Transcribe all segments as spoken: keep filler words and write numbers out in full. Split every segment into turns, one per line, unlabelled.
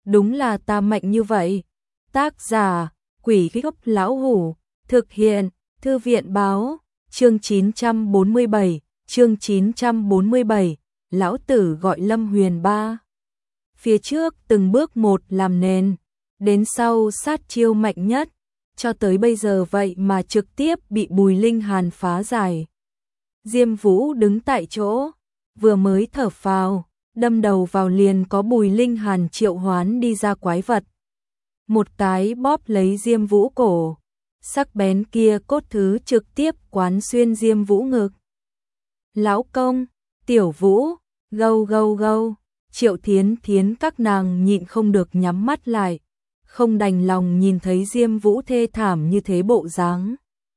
đúng là ta mạnh như vậy. Tác giả, Quỷ Gốc Lão Hủ, thực hiện, Thư viện báo, chương chín trăm bốn mươi bảy, chương chín trăm bốn mươi bảy, lão tử gọi Lâm Huyền ba. Phía trước từng bước một làm nền, đến sau sát chiêu mạnh nhất, cho tới bây giờ vậy mà trực tiếp bị Bùi Linh Hàn phá giải. Diêm Vũ đứng tại chỗ, vừa mới thở phào, đâm đầu vào liền có Bùi Linh Hàn triệu hoán đi ra quái vật. Một cái bóp lấy Diêm Vũ cổ, sắc bén kia cốt thứ trực tiếp quán xuyên Diêm Vũ ngực. Lão công, Tiểu Vũ, gâu gâu gâu, Triệu Thiến Thiến các nàng nhịn không được nhắm mắt lại, không đành lòng nhìn thấy Diêm Vũ thê thảm như thế bộ dáng.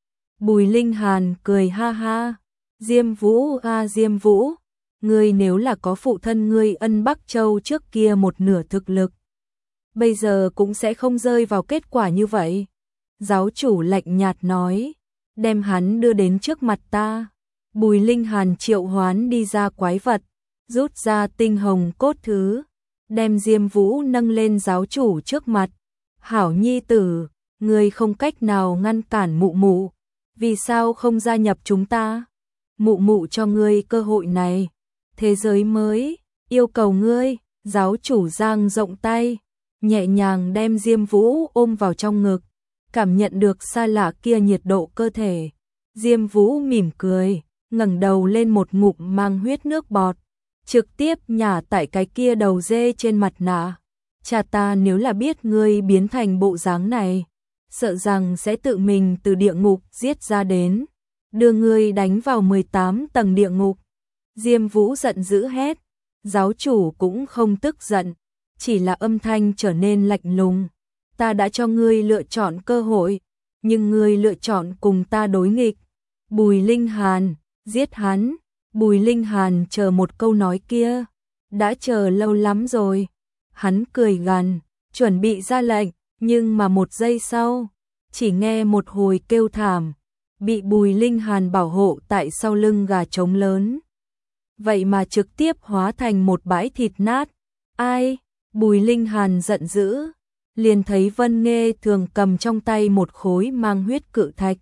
Bùi Linh Hàn cười ha ha, Diêm Vũ a Diêm Vũ, ngươi nếu là có phụ thân ngươi Ân Bắc Châu trước kia một nửa thực lực, bây giờ cũng sẽ không rơi vào kết quả như vậy. Giáo chủ lạnh nhạt nói, đem hắn đưa đến trước mặt ta. Bùi Linh Hàn triệu hoán đi ra quái vật, rút ra tinh hồng cốt thứ, đem Diêm Vũ nâng lên giáo chủ trước mặt. Hảo nhi tử, ngươi không cách nào ngăn cản mụ mụ, vì sao không gia nhập chúng ta? Mụ mụ cho ngươi cơ hội này, thế giới mới, yêu cầu ngươi. Giáo chủ giang rộng tay, nhẹ nhàng đem Diêm Vũ ôm vào trong ngực, cảm nhận được xa lạ kia nhiệt độ cơ thể. Diêm Vũ mỉm cười, ngẩng đầu lên một ngụm mang huyết nước bọt, trực tiếp nhả tại cái kia đầu dê trên mặt nạ. Cha ta nếu là biết ngươi biến thành bộ dáng này, sợ rằng sẽ tự mình từ địa ngục giết ra đến, đưa ngươi đánh vào mười tám tầng địa ngục. Diêm Vũ giận dữ hét, giáo chủ cũng không tức giận, chỉ là âm thanh trở nên lạnh lùng. Ta đã cho ngươi lựa chọn cơ hội, nhưng ngươi lựa chọn cùng ta đối nghịch. Bùi Linh Hàn, giết hắn. Bùi Linh Hàn chờ một câu nói kia, đã chờ lâu lắm rồi. Hắn cười gằn, chuẩn bị ra lệnh, nhưng mà một giây sau, chỉ nghe một hồi kêu thảm, bị Bùi Linh Hàn bảo hộ tại sau lưng gà trống lớn. Vậy mà trực tiếp hóa thành một bãi thịt nát. Ai? Bùi Linh Hàn giận dữ, liền thấy Vân Nghê Thường cầm trong tay một khối mang huyết cự thạch,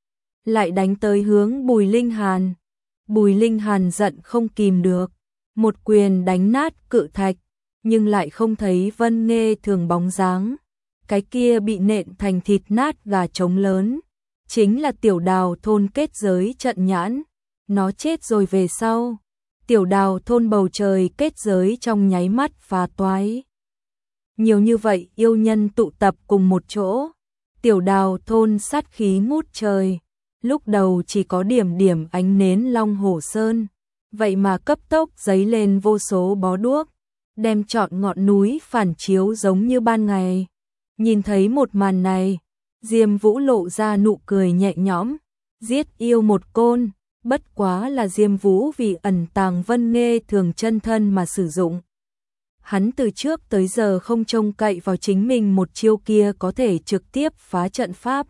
lại đánh tới hướng Bùi Linh Hàn. Bùi Linh Hàn giận không kìm được, một quyền đánh nát cự thạch, nhưng lại không thấy Vân Nghê Thường bóng dáng. Cái kia bị nện thành thịt nát gà trống lớn, chính là Tiểu Đào thôn kết giới trận nhãn. Nó chết rồi về sau, Tiểu Đào thôn bầu trời kết giới trong nháy mắt phá toái. Nhiều như vậy yêu nhân tụ tập cùng một chỗ, Tiểu Đào thôn sát khí ngút trời. Lúc đầu chỉ có điểm điểm ánh nến Long Hổ Sơn, vậy mà cấp tốc giấy lên vô số bó đuốc, đem trọn ngọn núi phản chiếu giống như ban ngày. Nhìn thấy một màn này, Diêm Vũ lộ ra nụ cười nhẹ nhõm, giết yêu một côn, bất quá là Diêm Vũ vì ẩn tàng Vân Nghê Thường chân thân mà sử dụng. Hắn từ trước tới giờ không trông cậy vào chính mình một chiêu kia có thể trực tiếp phá trận pháp.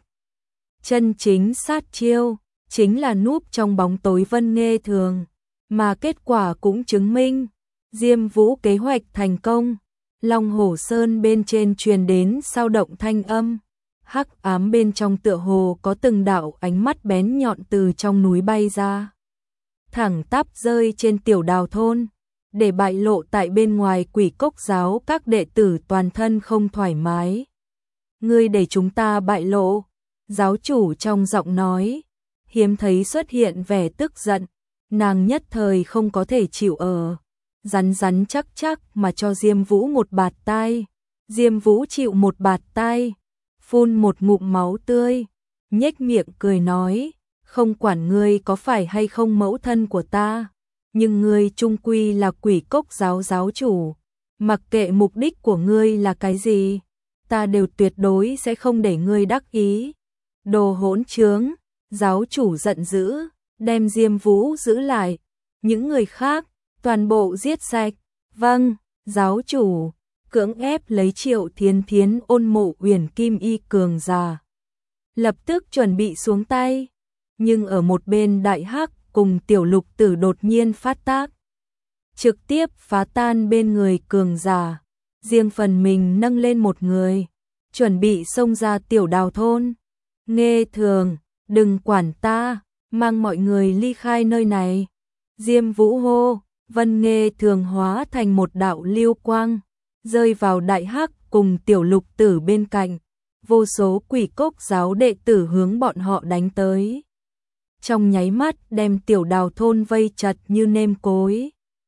Chân chính sát chiêu, chính là núp trong bóng tối Vân Nghê Thường, mà kết quả cũng chứng minh, Diêm Vũ kế hoạch thành công. Long Hổ Sơn bên trên truyền đến sao động thanh âm, hắc ám bên trong tựa hồ có từng đạo ánh mắt bén nhọn từ trong núi bay ra, thẳng tắp rơi trên Tiểu Đào thôn, để bại lộ tại bên ngoài Quỷ Cốc giáo các đệ tử toàn thân không thoải mái. Ngươi để chúng ta bại lộ. Giáo chủ trong giọng nói, hiếm thấy xuất hiện vẻ tức giận, nàng nhất thời không có thể chịu ở, rắn rắn chắc chắc mà cho Diêm Vũ một bạt tai. Diêm Vũ chịu một bạt tai, phun một ngụm máu tươi, nhếch miệng cười nói, không quản ngươi có phải hay không mẫu thân của ta, nhưng ngươi chung quy là Quỷ Cốc giáo giáo chủ, mặc kệ mục đích của ngươi là cái gì, ta đều tuyệt đối sẽ không để ngươi đắc ý. Đồ hỗn trướng, giáo chủ giận dữ, đem Diêm Vũ giữ lại, những người khác, toàn bộ giết sạch. Vâng, giáo chủ, cưỡng ép lấy Triệu Thiến Thiến ôn mộ Uyển Kim Y cường già. Lập tức chuẩn bị xuống tay, nhưng ở một bên Đại Hắc cùng Tiểu Lục Tử đột nhiên phát tác, trực tiếp phá tan bên người cường già. riêng phần mình nâng lên một người, chuẩn bị xông ra Tiểu Đào thôn. Nghê Thường, đừng quản ta, mang mọi người ly khai nơi này. Diêm Vũ hô, Vân Nghê Thường hóa thành một đạo lưu quang, rơi vào Đại Hắc cùng Tiểu Lục Tử bên cạnh. Vô số Quỷ Cốc giáo đệ tử hướng bọn họ đánh tới. Trong nháy mắt đem Tiểu Đào thôn vây chặt như nêm cối.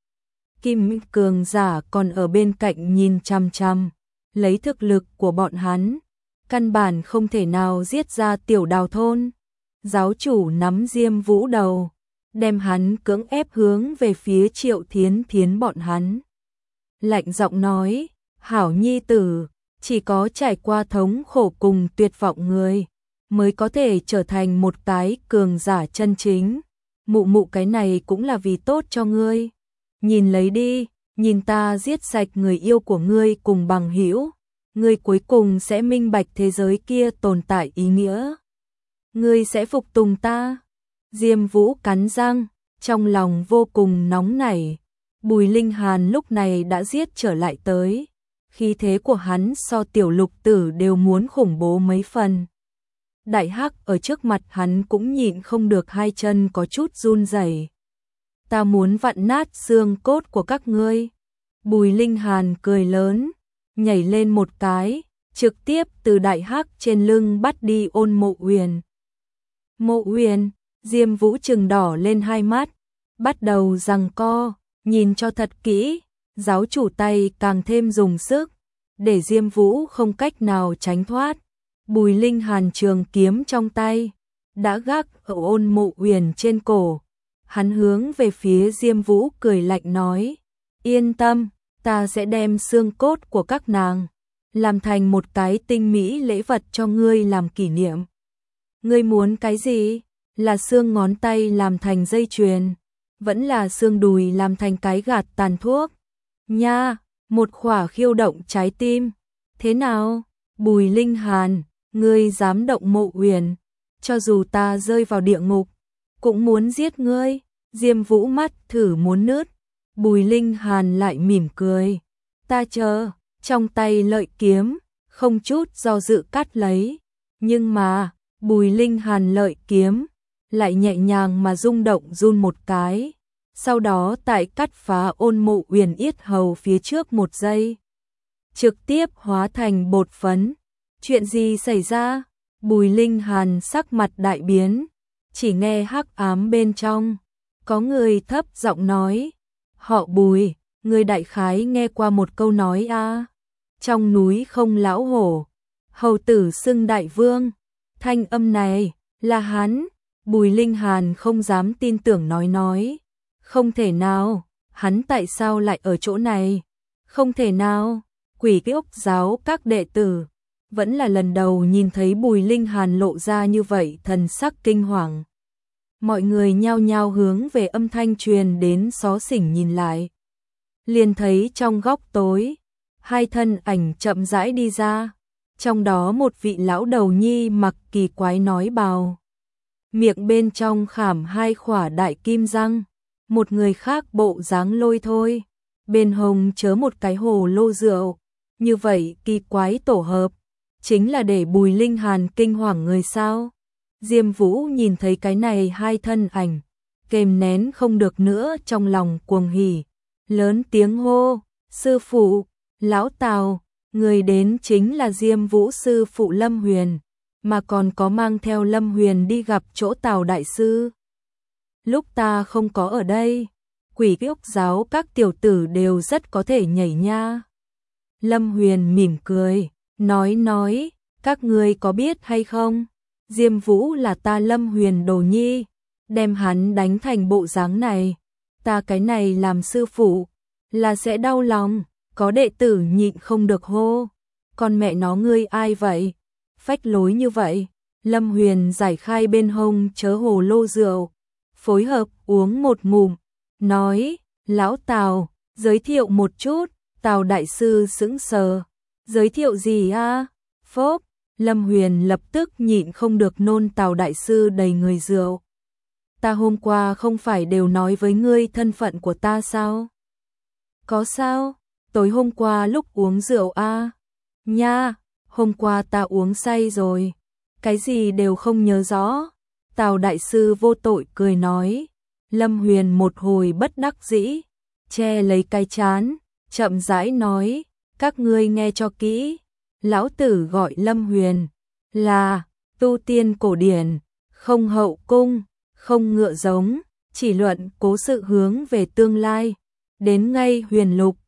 Kim cường giả còn ở bên cạnh nhìn chằm chằm, lấy thực lực của bọn hắn, căn bản không thể nào giết ra Tiểu Đào thôn. Giáo chủ nắm Diêm Vũ đầu, đem hắn cưỡng ép hướng về phía Triệu Thiến Thiến bọn hắn. Lạnh giọng nói, hảo nhi tử, chỉ có trải qua thống khổ cùng tuyệt vọng người, mới có thể trở thành một cái cường giả chân chính. Mụ mụ cái này cũng là vì tốt cho ngươi. Nhìn lấy đi, nhìn ta giết sạch người yêu của ngươi cùng bằng hữu, ngươi cuối cùng sẽ minh bạch thế giới kia tồn tại ý nghĩa. Ngươi sẽ phục tùng ta. Diêm Vũ cắn răng, trong lòng vô cùng nóng nảy. Bùi Linh Hàn lúc này đã giết trở lại tới. Khí thế của hắn so Tiểu Lục Tử đều muốn khủng bố mấy phần. Đại Hắc ở trước mặt hắn cũng nhịn không được hai chân có chút run rẩy. Ta muốn vặn nát xương cốt của các ngươi. Bùi Linh Hàn cười lớn, nhảy lên một cái, trực tiếp từ Đại Hắc trên lưng bắt đi Ôn Mộ Uyển. Mộ Uyển, Diêm Vũ trừng đỏ lên hai mắt, bắt đầu giằng co, nhìn cho thật kỹ, giáo chủ tay càng thêm dùng sức, để Diêm Vũ không cách nào tránh thoát. Bùi Linh Hàn trường kiếm trong tay, đã gác ở Ôn Mộ Uyển trên cổ. Hắn hướng về phía Diêm Vũ cười lạnh nói, yên tâm, ta sẽ đem xương cốt của các nàng, làm thành một cái tinh mỹ lễ vật cho ngươi làm kỷ niệm. Ngươi muốn cái gì? Là xương ngón tay làm thành dây chuyền, vẫn là xương đùi làm thành cái gạt tàn thuốc? Nha, một khỏa khiêu động trái tim. Thế nào? Bùi Linh Hàn, ngươi dám động Mộ Uyển, cho dù ta rơi vào địa ngục, cũng muốn giết ngươi. Diêm Vũ mắt thử muốn nứt. Bùi Linh Hàn lại mỉm cười, ta chờ, trong tay lợi kiếm, không chút do dự cắt lấy. Nhưng mà, Bùi Linh Hàn lợi kiếm lại nhẹ nhàng mà rung động run một cái, sau đó tại cắt phá Ôn Mộ Uyển yết hầu phía trước một giây, trực tiếp hóa thành bột phấn. Chuyện gì xảy ra? Bùi Linh Hàn sắc mặt đại biến, chỉ nghe hắc ám bên trong có người thấp giọng nói, họ Bùi, người đại khái nghe qua một câu nói a, à, trong núi không lão hổ, hầu tử xưng đại vương. Thanh âm này là hắn. Bùi Linh Hàn không dám tin tưởng nói nói, không thể nào, hắn tại sao lại ở chỗ này? Không thể nào. Quỷ Cốc giáo các đệ tử vẫn là lần đầu nhìn thấy Bùi Linh Hàn lộ ra như vậy thần sắc kinh hoàng. Mọi người nhao nhao hướng về âm thanh truyền đến xó xỉnh nhìn lại. Liền thấy trong góc tối, hai thân ảnh chậm rãi đi ra, trong đó một vị lão đầu nhi mặc kỳ quái nói bào, miệng bên trong khảm hai khỏa đại kim răng, một người khác bộ dáng lôi thôi, bên hông chớ một cái hồ lô rượu. Như vậy kỳ quái tổ hợp, chính là để Bùi Linh Hàn kinh hoàng người sao? Diêm Vũ nhìn thấy cái này hai thân ảnh, kềm nén không được nữa trong lòng cuồng hỉ, lớn tiếng hô, sư phụ, lão Tào, người đến chính là Diêm Vũ sư phụ Lâm Huyền, mà còn có mang theo Lâm Huyền đi gặp chỗ Tào đại sư. Lúc ta không có ở đây, Quỷ Cốc giáo các tiểu tử đều rất có thể nhảy nha. Lâm Huyền mỉm cười, nói nói, các ngươi có biết hay không? Diêm Vũ là ta Lâm Huyền đồ nhi, đem hắn đánh thành bộ dáng này, ta cái này làm sư phụ, là sẽ đau lòng. Có đệ tử nhịn không được hô, con mẹ nó ngươi ai vậy? Phách lối như vậy. Lâm Huyền giải khai bên hông chớ hồ lô rượu, phối hợp uống một ngụm, nói, lão Tào, giới thiệu một chút. Tào đại sư sững sờ, giới thiệu gì a? Phốp, Lâm Huyền lập tức nhịn không được nôn Tào đại sư đầy người rượu. Ta hôm qua không phải đều nói với ngươi thân phận của ta sao? Có sao? tối hôm qua lúc uống rượu a à? Nha, hôm qua ta uống say rồi, cái gì đều không nhớ rõ. Tào đại sư vô tội cười nói. Lâm Huyền một hồi bất đắc dĩ, che lấy cái trán, chậm rãi nói, các ngươi nghe cho kỹ, lão tử gọi Lâm Huyền là tu tiên cổ điển, không hậu cung, không ngựa giống, chỉ luận cố sự hướng về tương lai, đến ngay huyền lục,